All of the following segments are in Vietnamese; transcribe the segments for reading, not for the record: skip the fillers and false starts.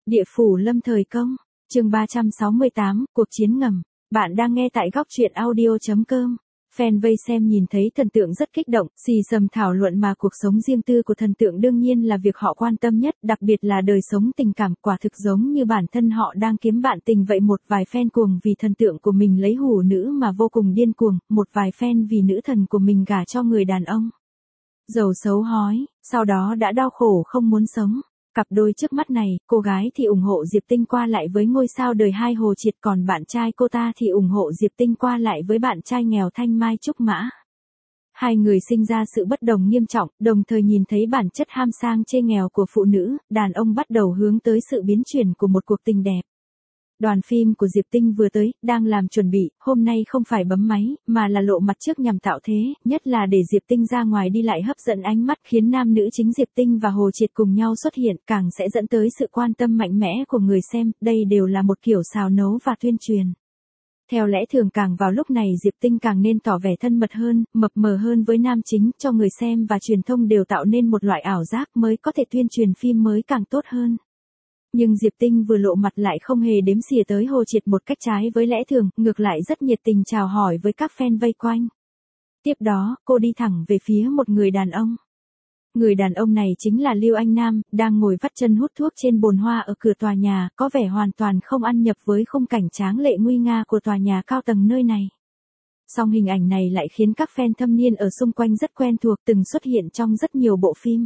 Địa phủ lâm thời công, chương 368, cuộc chiến ngầm. Bạn đang nghe tại góc truyện audio.com. Fan vây xem nhìn thấy thần tượng rất kích động, xì xầm thảo luận mà cuộc sống riêng tư của thần tượng đương nhiên là việc họ quan tâm nhất, đặc biệt là đời sống tình cảm, quả thực giống như bản thân họ đang kiếm bạn tình vậy. Một vài fan cuồng vì thần tượng của mình lấy hủ nữ mà vô cùng điên cuồng, một vài fan vì nữ thần của mình gả cho người đàn ông giàu xấu hói, sau đó đã đau khổ không muốn sống. Cặp đôi trước mắt này, cô gái thì ủng hộ Diệp Tinh qua lại với ngôi sao đời 2 Hồ Triệt, còn bạn trai cô ta thì ủng hộ Diệp Tinh qua lại với bạn trai nghèo Thanh Mai Trúc Mã. Hai người sinh ra sự bất đồng nghiêm trọng, đồng thời nhìn thấy bản chất ham sang chê nghèo của phụ nữ, đàn ông bắt đầu hướng tới sự biến chuyển của một cuộc tình đẹp. Đoàn phim của Diệp Tinh vừa tới, đang làm chuẩn bị, hôm nay không phải bấm máy, mà là lộ mặt trước nhằm tạo thế, nhất là để Diệp Tinh ra ngoài đi lại hấp dẫn ánh mắt, khiến nam nữ chính Diệp Tinh và Hồ Triệt cùng nhau xuất hiện, càng sẽ dẫn tới sự quan tâm mạnh mẽ của người xem, đây đều là một kiểu xào nấu và tuyên truyền. Theo lẽ thường càng vào lúc này Diệp Tinh càng nên tỏ vẻ thân mật hơn, mập mờ hơn với nam chính, cho người xem và truyền thông đều tạo nên một loại ảo giác mới có thể tuyên truyền phim mới càng tốt hơn. Nhưng Diệp Tinh vừa lộ mặt lại không hề đếm xỉa tới Hồ Triệt một cách trái với lẽ thường, ngược lại rất nhiệt tình chào hỏi với các fan vây quanh. Tiếp đó, cô đi thẳng về phía một người đàn ông. Người đàn ông này chính là Lưu Anh Nam, đang ngồi vắt chân hút thuốc trên bồn hoa ở cửa tòa nhà, có vẻ hoàn toàn không ăn nhập với khung cảnh tráng lệ nguy nga của tòa nhà cao tầng nơi này. Song hình ảnh này lại khiến các fan thâm niên ở xung quanh rất quen thuộc, từng xuất hiện trong rất nhiều bộ phim.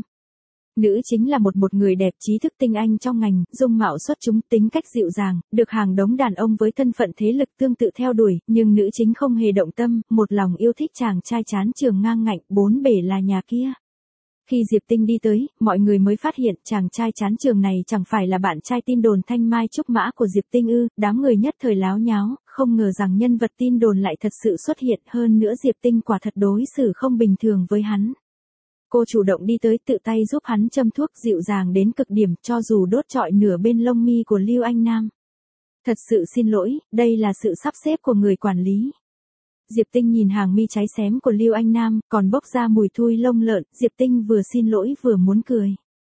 Nữ chính là một người đẹp trí thức tinh anh trong ngành, dung mạo xuất chúng, tính cách dịu dàng, được hàng đống đàn ông với thân phận thế lực tương tự theo đuổi, nhưng nữ chính không hề động tâm, một lòng yêu thích chàng trai chán trường ngang ngạnh, bốn bể là nhà kia. Khi Diệp Tinh đi tới, mọi người mới phát hiện chàng trai chán trường này chẳng phải là bạn trai tin đồn Thanh Mai Trúc Mã của Diệp Tinh ư, đám người nhất thời láo nháo, không ngờ rằng nhân vật tin đồn lại thật sự xuất hiện, hơn nữa Diệp Tinh quả thật đối xử không bình thường với hắn. Cô chủ động đi tới tự tay giúp hắn châm thuốc, dịu dàng đến cực điểm, cho dù đốt trọi nửa bên lông mi của Lưu Anh Nam. Thật sự xin lỗi, đây là sự sắp xếp của người quản lý. Diệp Tinh nhìn hàng mi cháy xém của Lưu Anh Nam, còn bốc ra mùi thui lông lợn, Diệp Tinh vừa xin lỗi vừa muốn cười.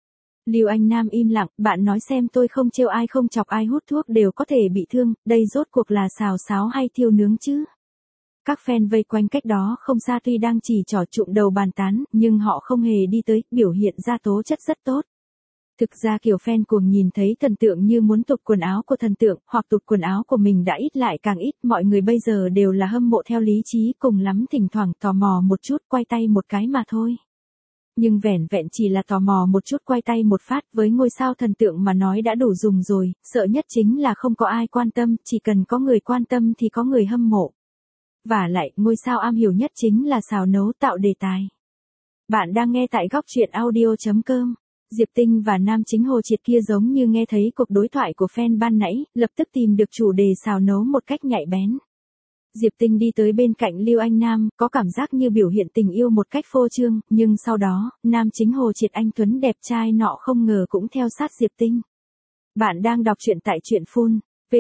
Lưu Anh Nam im lặng, bạn nói xem, tôi không trêu ai không chọc ai, hút thuốc đều có thể bị thương, đây rốt cuộc là xào xáo hay thiêu nướng chứ? Các fan vây quanh cách đó không xa tuy đang chỉ trỏ trụm đầu bàn tán, nhưng họ không hề đi tới, biểu hiện ra tố chất rất tốt. Thực ra kiểu fan cuồng nhìn thấy thần tượng như muốn tục quần áo của thần tượng, hoặc tục quần áo của mình đã ít lại càng ít, mọi người bây giờ đều là hâm mộ theo lý trí, cùng lắm thỉnh thoảng tò mò một chút, quay tay một cái mà thôi. Nhưng vẻn vẹn chỉ là tò mò một chút, quay tay một phát, với ngôi sao thần tượng mà nói đã đủ dùng rồi, sợ nhất chính là không có ai quan tâm, chỉ cần có người quan tâm thì có người hâm mộ. Vả lại, ngôi sao am hiểu nhất chính là xào nấu, tạo đề tài. Bạn đang nghe tại góc truyện audio.com. Diệp Tinh và nam chính Hồ Triệt kia giống như nghe thấy cuộc đối thoại của fan ban nãy, lập tức tìm được chủ đề xào nấu một cách nhạy bén. Diệp Tinh đi tới bên cạnh Lưu Anh Nam, có cảm giác như biểu hiện tình yêu một cách phô trương, nhưng sau đó, nam chính Hồ Triệt anh tuấn đẹp trai nọ không ngờ cũng theo sát Diệp Tinh. Bạn đang đọc truyện tại truyện Full.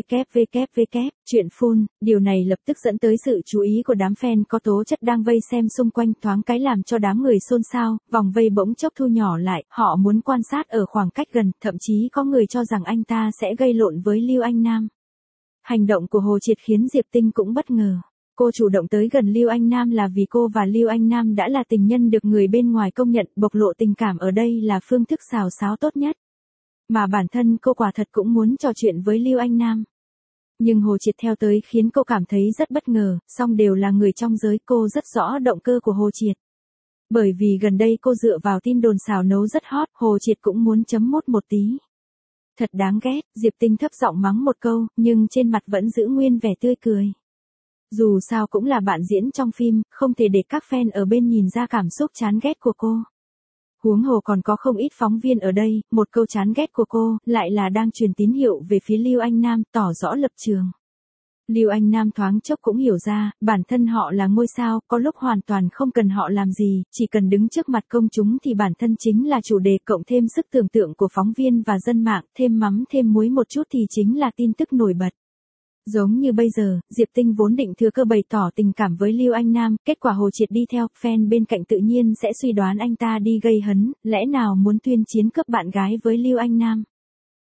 Truyện Full, điều này lập tức dẫn tới sự chú ý của đám fan có tố chất đang vây xem xung quanh, thoáng cái làm cho đám người xôn xao, vòng vây bỗng chốc thu nhỏ lại, họ muốn quan sát ở khoảng cách gần, thậm chí có người cho rằng anh ta sẽ gây lộn với Lưu Anh Nam. Hành động của Hồ Triệt khiến Diệp Tinh cũng bất ngờ. Cô chủ động tới gần Lưu Anh Nam là vì cô và Lưu Anh Nam đã là tình nhân được người bên ngoài công nhận, bộc lộ tình cảm ở đây là phương thức xào xáo tốt nhất. Mà bản thân cô quả thật cũng muốn trò chuyện với Lưu Anh Nam. Nhưng Hồ Triệt theo tới khiến cô cảm thấy rất bất ngờ, song đều là người trong giới, cô rất rõ động cơ của Hồ Triệt. Bởi vì gần đây cô dựa vào tin đồn xào nấu rất hot, Hồ Triệt cũng muốn chấm mốt một tí. Thật đáng ghét, Diệp Tinh thấp giọng mắng một câu, nhưng trên mặt vẫn giữ nguyên vẻ tươi cười. Dù sao cũng là bạn diễn trong phim, không thể để các fan ở bên nhìn ra cảm xúc chán ghét của cô. Huống hồ còn có không ít phóng viên ở đây, một câu chán ghét của cô, lại là đang truyền tín hiệu về phía Lưu Anh Nam, tỏ rõ lập trường. Lưu Anh Nam thoáng chốc cũng hiểu ra, bản thân họ là ngôi sao, có lúc hoàn toàn không cần họ làm gì, chỉ cần đứng trước mặt công chúng thì bản thân chính là chủ đề, cộng thêm sức tưởng tượng của phóng viên và dân mạng, thêm mắm thêm muối một chút thì chính là tin tức nổi bật. Giống như bây giờ, Diệp Tinh vốn định thừa cơ bày tỏ tình cảm với Lưu Anh Nam, kết quả Hồ Triệt đi theo, fan bên cạnh tự nhiên sẽ suy đoán anh ta đi gây hấn, lẽ nào muốn tuyên chiến cướp bạn gái với Lưu Anh Nam.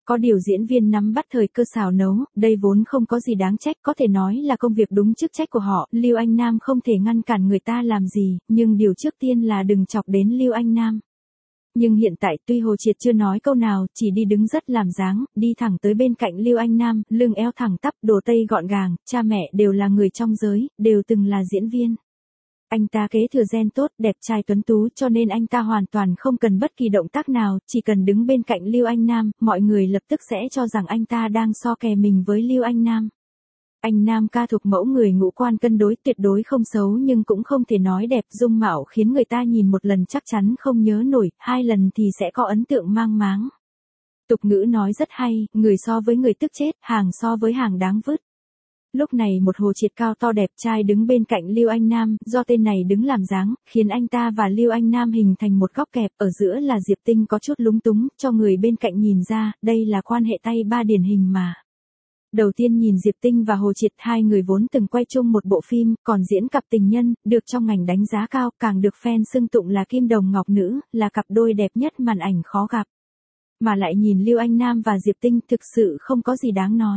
Có điều diễn viên nắm bắt thời cơ xào nấu, đây vốn không có gì đáng trách, có thể nói là công việc đúng chức trách của họ, Lưu Anh Nam không thể ngăn cản người ta làm gì, nhưng điều trước tiên là đừng chọc đến Lưu Anh Nam. Nhưng hiện tại tuy Hồ Triệt chưa nói câu nào, chỉ đi đứng rất làm dáng, đi thẳng tới bên cạnh Lưu Anh Nam, lưng eo thẳng tắp, đồ tây gọn gàng, cha mẹ đều là người trong giới, đều từng là diễn viên. Anh ta kế thừa gen tốt, đẹp trai tuấn tú cho nên anh ta hoàn toàn không cần bất kỳ động tác nào, chỉ cần đứng bên cạnh Lưu Anh Nam, mọi người lập tức sẽ cho rằng anh ta đang so kè mình với Lưu Anh Nam. Anh Nam ca thuộc mẫu người ngũ quan cân đối, tuyệt đối không xấu nhưng cũng không thể nói đẹp, dung mạo khiến người ta nhìn một lần chắc chắn không nhớ nổi, 2 lần thì sẽ có ấn tượng mang máng. Tục ngữ nói rất hay, người so với người tức chết, hàng so với hàng đáng vứt. Lúc này một Hồ Triệt cao to đẹp trai đứng bên cạnh Lưu Anh Nam, do tên này đứng làm dáng, khiến anh ta và Lưu Anh Nam hình thành một góc kẹp, ở giữa là Diệp Tinh có chút lúng túng, cho người bên cạnh nhìn ra, đây là quan hệ tay ba điển hình mà. Đầu tiên nhìn Diệp Tinh và Hồ Triệt, hai người vốn từng quay chung một bộ phim, còn diễn cặp tình nhân, được trong ngành đánh giá cao, càng được fan xưng tụng là kim đồng ngọc nữ, là cặp đôi đẹp nhất màn ảnh khó gặp. Mà lại nhìn Lưu Anh Nam và Diệp Tinh thực sự không có gì đáng nói.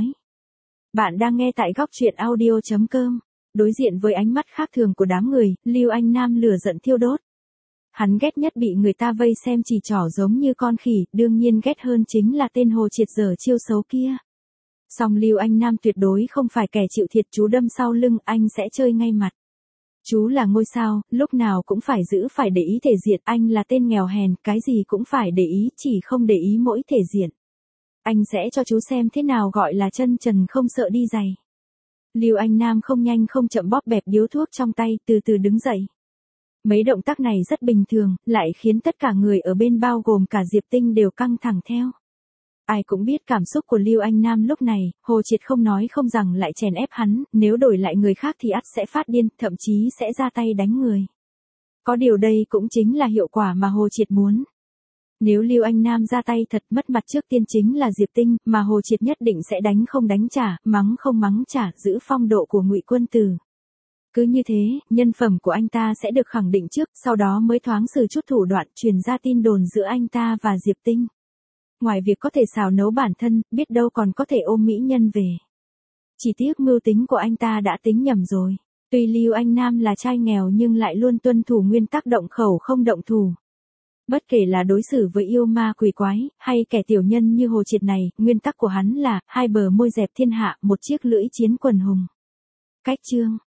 Bạn đang nghe tại góc truyện audio.com. Đối diện với ánh mắt khác thường của đám người, Lưu Anh Nam lửa giận thiêu đốt. Hắn ghét nhất bị người ta vây xem chỉ trỏ giống như con khỉ, đương nhiên ghét hơn chính là tên Hồ Triệt dở chiêu xấu kia. Song Lưu Anh Nam tuyệt đối không phải kẻ chịu thiệt, chú đâm sau lưng, anh sẽ chơi ngay mặt. Chú là ngôi sao, lúc nào cũng phải phải để ý thể diện, anh là tên nghèo hèn, cái gì cũng phải để ý, chỉ không để ý mỗi thể diện. Anh sẽ cho chú xem thế nào gọi là chân trần không sợ đi giày. Lưu Anh Nam không nhanh không chậm bóp bẹp điếu thuốc trong tay, từ từ đứng dậy. Mấy động tác này rất bình thường, lại khiến tất cả người ở bên bao gồm cả Diệp Tinh đều căng thẳng theo. Ai cũng biết cảm xúc của Lưu Anh Nam lúc này, Hồ Triệt không nói không rằng lại chèn ép hắn, nếu đổi lại người khác thì ắt sẽ phát điên, thậm chí sẽ ra tay đánh người. Có điều đây cũng chính là hiệu quả mà Hồ Triệt muốn. Nếu Lưu Anh Nam ra tay thật, mất mặt trước tiên chính là Diệp Tinh, mà Hồ Triệt nhất định sẽ đánh không đánh trả, mắng không mắng trả, giữ phong độ của Ngụy Quân Tử. Cứ như thế, nhân phẩm của anh ta sẽ được khẳng định trước, sau đó mới thoáng sử chút thủ đoạn truyền ra tin đồn giữa anh ta và Diệp Tinh. Ngoài việc có thể xào nấu bản thân, biết đâu còn có thể ôm mỹ nhân về. Chỉ tiếc mưu tính của anh ta đã tính nhầm rồi. Tuy Lưu Anh Nam là trai nghèo nhưng lại luôn tuân thủ nguyên tắc động khẩu không động thủ. Bất kể là đối xử với yêu ma quỷ quái, hay kẻ tiểu nhân như Hồ Triệt này, nguyên tắc của hắn là, hai bờ môi dẹp thiên hạ, một chiếc lưỡi chiến quần hùng. Cách chương